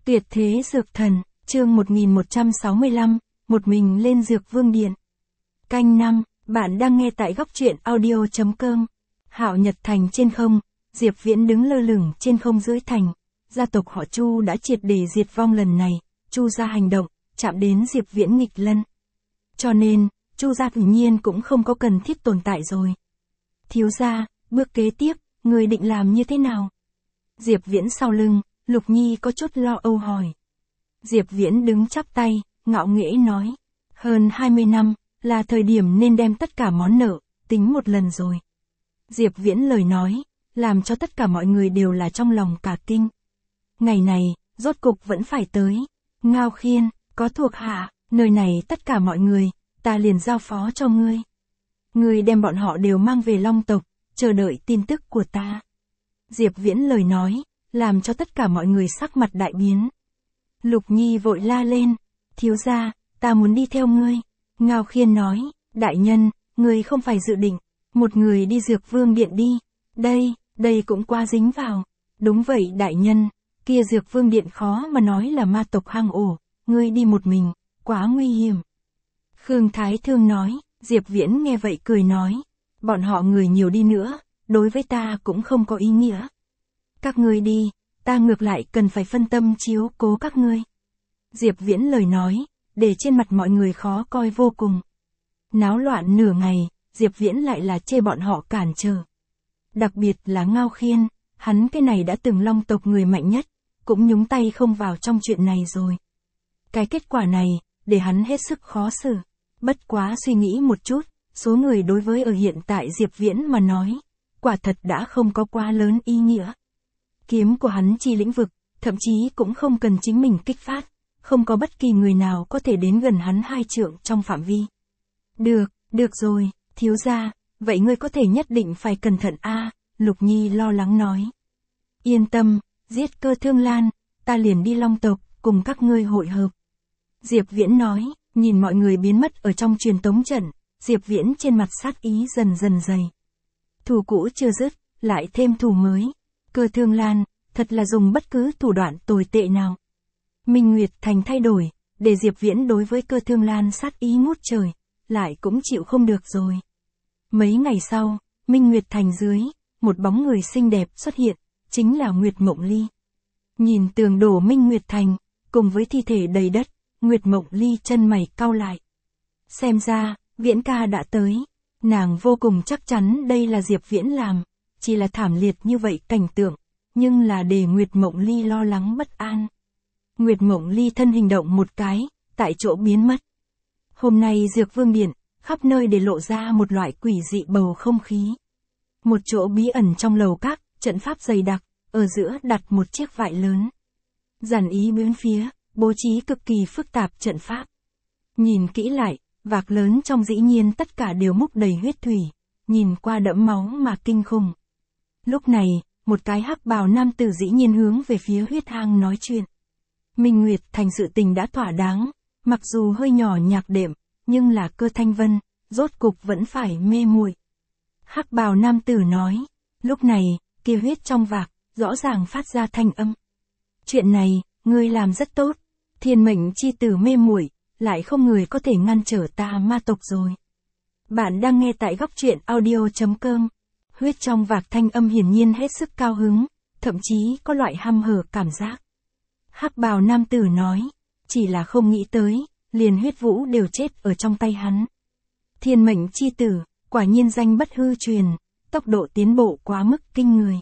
Tuyệt thế dược thần, chương 1165, một mình lên dược vương điện. Canh 5, bạn đang nghe tại góc truyện audio.com. Hạo Nhật Thành trên không, Diệp Viễn đứng lơ lửng trên không dưới thành. Gia tộc họ Chu đã triệt để diệt vong lần này, Chu gia hành động, chạm đến Diệp Viễn nghịch lân. Cho nên, Chu gia tự nhiên cũng không có cần thiết tồn tại rồi. Thiếu gia, bước kế tiếp, người định làm như thế nào? Diệp Viễn sau lưng, Lục Nhi có chút lo âu hỏi. Diệp Viễn đứng chắp tay, ngạo nghễ nói. Hơn 20 năm, là thời điểm nên đem tất cả món nợ, tính một lần rồi. Diệp Viễn lời nói, làm cho tất cả mọi người đều là trong lòng cả kinh. Ngày này, rốt cục vẫn phải tới. Ngao Khiên, có thuộc hạ, nơi này tất cả mọi người, ta liền giao phó cho ngươi. Ngươi đem bọn họ đều mang về Long tộc, chờ đợi tin tức của ta. Diệp Viễn lời nói, làm cho tất cả mọi người sắc mặt đại biến. Lục Nhi vội la lên, thiếu gia, ta muốn đi theo ngươi. Ngao Khiên nói, đại nhân, ngươi không phải dự định, một người đi dược vương điện đi. Đây cũng quá dính vào. Đúng vậy đại nhân, kia dược vương điện khó mà nói là ma tộc hang ổ, ngươi đi một mình, quá nguy hiểm. Khương Thái Thương nói, Diệp Viễn nghe vậy cười nói, bọn họ người nhiều đi nữa, đối với ta cũng không có ý nghĩa. Các ngươi đi, ta ngược lại cần phải phân tâm chiếu cố các ngươi. Diệp Viễn lời nói, để trên mặt mọi người khó coi vô cùng. Náo loạn nửa ngày, Diệp Viễn lại là chê bọn họ cản trở. Đặc biệt là Ngao Khiên, hắn cái này đã từng Long tộc người mạnh nhất, cũng nhúng tay không vào trong chuyện này rồi. Cái kết quả này, để hắn hết sức khó xử. Bất quá suy nghĩ một chút, số người đối với ở hiện tại Diệp Viễn mà nói, quả thật đã không có quá lớn ý nghĩa. Kiếm của hắn chi lĩnh vực, thậm chí cũng không cần chính mình kích phát, không có bất kỳ người nào có thể đến gần hắn 2 trượng trong phạm vi. Được rồi, thiếu gia, vậy ngươi có thể nhất định phải cẩn thận a. Lục Nhi lo lắng nói. Yên tâm, giết Cơ Thương Lan, ta liền đi Long tộc, cùng các ngươi hội hợp. Diệp Viễn nói, nhìn mọi người biến mất ở trong truyền tống trận, Diệp Viễn trên mặt sát ý dần dần dày. Thù cũ chưa dứt, lại thêm thù mới. Cơ Thương Lan, thật là dùng bất cứ thủ đoạn tồi tệ nào. Minh Nguyệt Thành thay đổi, để Diệp Viễn đối với Cơ Thương Lan sát ý ngút trời, lại cũng chịu không được rồi. Mấy ngày sau, Minh Nguyệt Thành dưới, một bóng người xinh đẹp xuất hiện, chính là Nguyệt Mộng Ly. Nhìn tường đổ Minh Nguyệt Thành, cùng với thi thể đầy đất, Nguyệt Mộng Ly chân mày cau lại. Xem ra, Viễn ca đã tới. Nàng vô cùng chắc chắn đây là Diệp Viễn làm, chỉ là thảm liệt như vậy cảnh tượng, nhưng là để Nguyệt Mộng Ly lo lắng bất an. Nguyệt Mộng Ly thân hình động một cái, tại chỗ biến mất. Hôm nay Dược Vương Điện, khắp nơi để lộ ra một loại quỷ dị bầu không khí. Một chỗ bí ẩn trong lầu các, trận pháp dày đặc, ở giữa đặt một chiếc vại lớn. Dàn ý bốn phía, bố trí cực kỳ phức tạp trận pháp. Nhìn kỹ lại, vạc lớn trong dĩ nhiên tất cả đều múc đầy huyết thủy, nhìn qua đẫm máu mà kinh khủng. Lúc này, một cái hắc bào nam tử dĩ nhiên hướng về phía huyết hang nói chuyện. Minh Nguyệt Thành sự tình đã thỏa đáng, mặc dù hơi nhỏ nhạc đệm, nhưng là Cơ Thanh Vân, rốt cục vẫn phải mê muội. Hắc bào nam tử nói, lúc này, kia huyết trong vạc, rõ ràng phát ra thanh âm. Chuyện này, ngươi làm rất tốt, thiên mệnh chi tử mê muội, lại không người có thể ngăn trở ta ma tộc rồi. Bạn đang nghe tại góc truyện audio.com. Huyết trong vạc thanh âm hiển nhiên hết sức cao hứng, thậm chí có loại hăm hở cảm giác. Hắc bào nam tử nói, chỉ là không nghĩ tới, liền huyết vũ đều chết ở trong tay hắn. Thiên mệnh chi tử, quả nhiên danh bất hư truyền, tốc độ tiến bộ quá mức kinh người.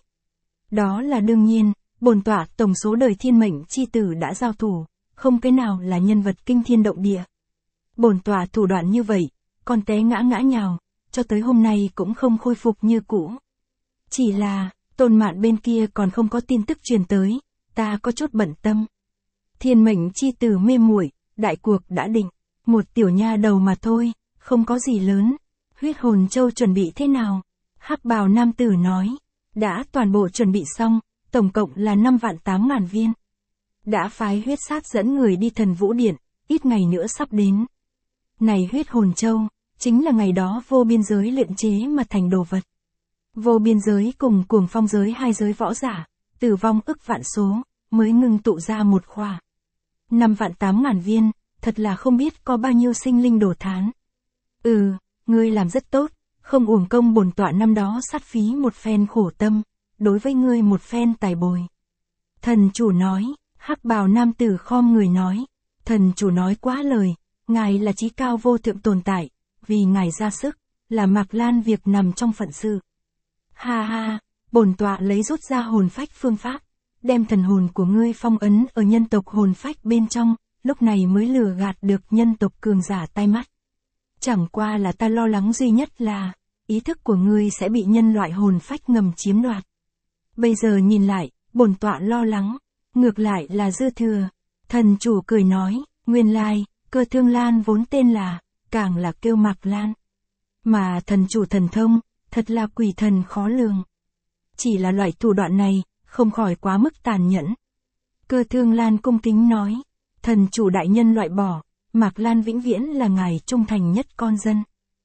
Đó là đương nhiên, bổn tọa tổng số đời thiên mệnh chi tử đã giao thủ, không cái nào là nhân vật kinh thiên động địa. Bổn tọa thủ đoạn như vậy, còn té ngã nhào, cho tới hôm nay cũng không khôi phục như cũ. Chỉ là, Tôn Mạn bên kia còn không có tin tức truyền tới, ta có chút bận tâm. Thiên mệnh chi tử mê muội, đại cuộc đã định, một tiểu nha đầu mà thôi, không có gì lớn. Huyết hồn châu chuẩn bị thế nào? Hắc bào nam tử nói, đã toàn bộ chuẩn bị xong, tổng cộng là 5.800.000 viên. Đã phái huyết sát dẫn người đi Thần Vũ Điện, ít ngày nữa sắp đến. Này huyết hồn châu, chính là ngày đó vô biên giới luyện chế mà thành đồ vật. Vô biên giới cùng cuồng phong giới hai giới võ giả, tử vong ức vạn số, mới ngưng tụ ra một khỏa. 5.800.000 viên, thật là không biết có bao nhiêu sinh linh đổ thán. Ngươi làm rất tốt, không uổng công bổn tọa năm đó sát phí một phen khổ tâm, đối với ngươi một phen tài bồi. Thần chủ nói, hắc bào nam tử khom người nói, thần chủ nói quá lời, ngài là chí cao vô thượng tồn tại, vì ngài ra sức, là Mạc Lan việc nằm trong phận sự. Ha ha, bổn tọa lấy rút ra hồn phách phương pháp, đem thần hồn của ngươi phong ấn ở nhân tộc hồn phách bên trong, lúc này mới lừa gạt được nhân tộc cường giả tai mắt. Chẳng qua là ta lo lắng duy nhất là, ý thức của ngươi sẽ bị nhân loại hồn phách ngầm chiếm đoạt. Bây giờ nhìn lại, bổn tọa lo lắng, ngược lại là dư thừa. Thần chủ cười nói, nguyên lai, Cơ Thương Lan vốn tên là, càng là kêu Mạc Lan. Mà thần chủ thần thông, thật là quỷ thần khó lường. Chỉ là loại thủ đoạn này, không khỏi quá mức tàn nhẫn. Cơ Thương Lan cung kính nói, thần chủ đại nhân loại bỏ, Mạc Lan vĩnh viễn là ngài trung thành nhất con dân.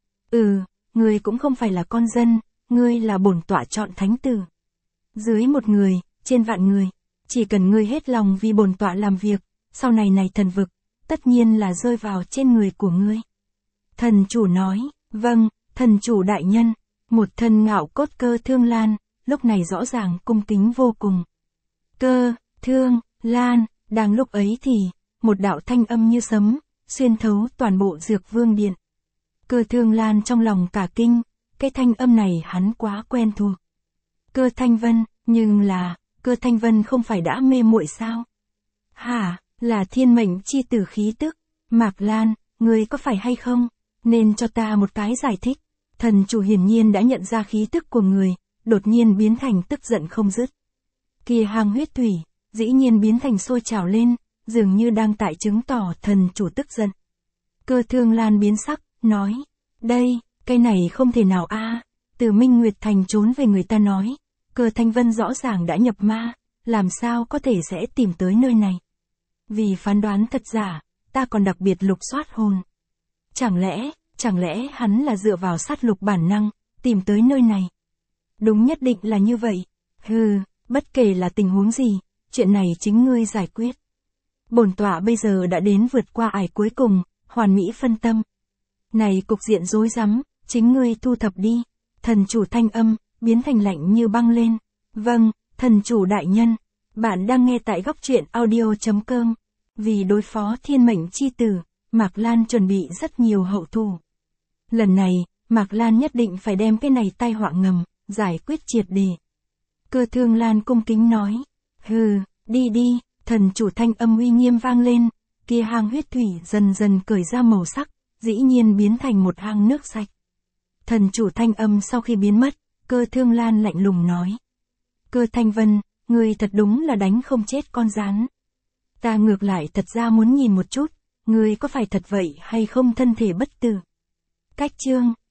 Ngươi cũng không phải là con dân, ngươi là bổn tọa chọn thánh tử. Dưới một người, trên vạn người, chỉ cần ngươi hết lòng vì bổn tọa làm việc, sau này thần vực, tất nhiên là rơi vào trên người của ngươi. Thần chủ nói, vâng, thần chủ đại nhân, một thân ngạo cốt Cơ Thương Lan, lúc này rõ ràng cung kính vô cùng. Cơ, Thương, Lan, đang lúc ấy thì, một đạo thanh âm như sấm, xuyên thấu toàn bộ Dược Vương Điện. Cơ Thương Lan trong lòng cả kinh, cái thanh âm này hắn quá quen thuộc. Cơ Thanh Vân, nhưng là, Cơ Thanh Vân không phải đã mê muội sao? Hả, là thiên mệnh chi tử khí tức, Mạc Lan, ngươi có phải hay không? Nên cho ta một cái giải thích. Thần chủ hiển nhiên đã nhận ra khí tức của người, đột nhiên biến thành tức giận không dứt. Kia hang huyết thủy, dĩ nhiên biến thành sôi trào lên, dường như đang tại chứng tỏ thần chủ tức giận. Cơ Thương Lan biến sắc, nói, đây, cái này không thể nào a. Từ Minh Nguyệt Thành trốn về người ta nói, Cơ Thanh Vân rõ ràng đã nhập ma, làm sao có thể sẽ tìm tới nơi này. Vì phán đoán thật giả, ta còn đặc biệt lục soát hồn. Chẳng lẽ hắn là dựa vào sát lục bản năng, tìm tới nơi này. Đúng nhất định là như vậy. Bất kể là tình huống gì, chuyện này chính ngươi giải quyết. Bổn tọa bây giờ đã đến vượt qua ải cuối cùng, hoàn mỹ phân tâm. Này cục diện rối rắm, chính ngươi thu thập đi. Thần chủ thanh âm, biến thành lạnh như băng lên. Vâng, thần chủ đại nhân, bạn đang nghe tại góc truyện audio.com. Vì đối phó thiên mệnh chi tử, Mạc Lan chuẩn bị rất nhiều hậu thủ. Lần này, Mạc Lan nhất định phải đem cái này tai họa ngầm, giải quyết triệt để. Cơ Thương Lan cung kính nói. Đi, thần chủ thanh âm uy nghiêm vang lên, kia hang huyết thủy dần dần cởi ra màu sắc, dĩ nhiên biến thành một hang nước sạch. Thần chủ thanh âm sau khi biến mất, Cơ Thương Lan lạnh lùng nói. Cơ Thanh Vân, ngươi thật đúng là đánh không chết con rắn. Ta ngược lại thật ra muốn nhìn một chút, ngươi có phải thật vậy hay không thân thể bất tử. Cách chương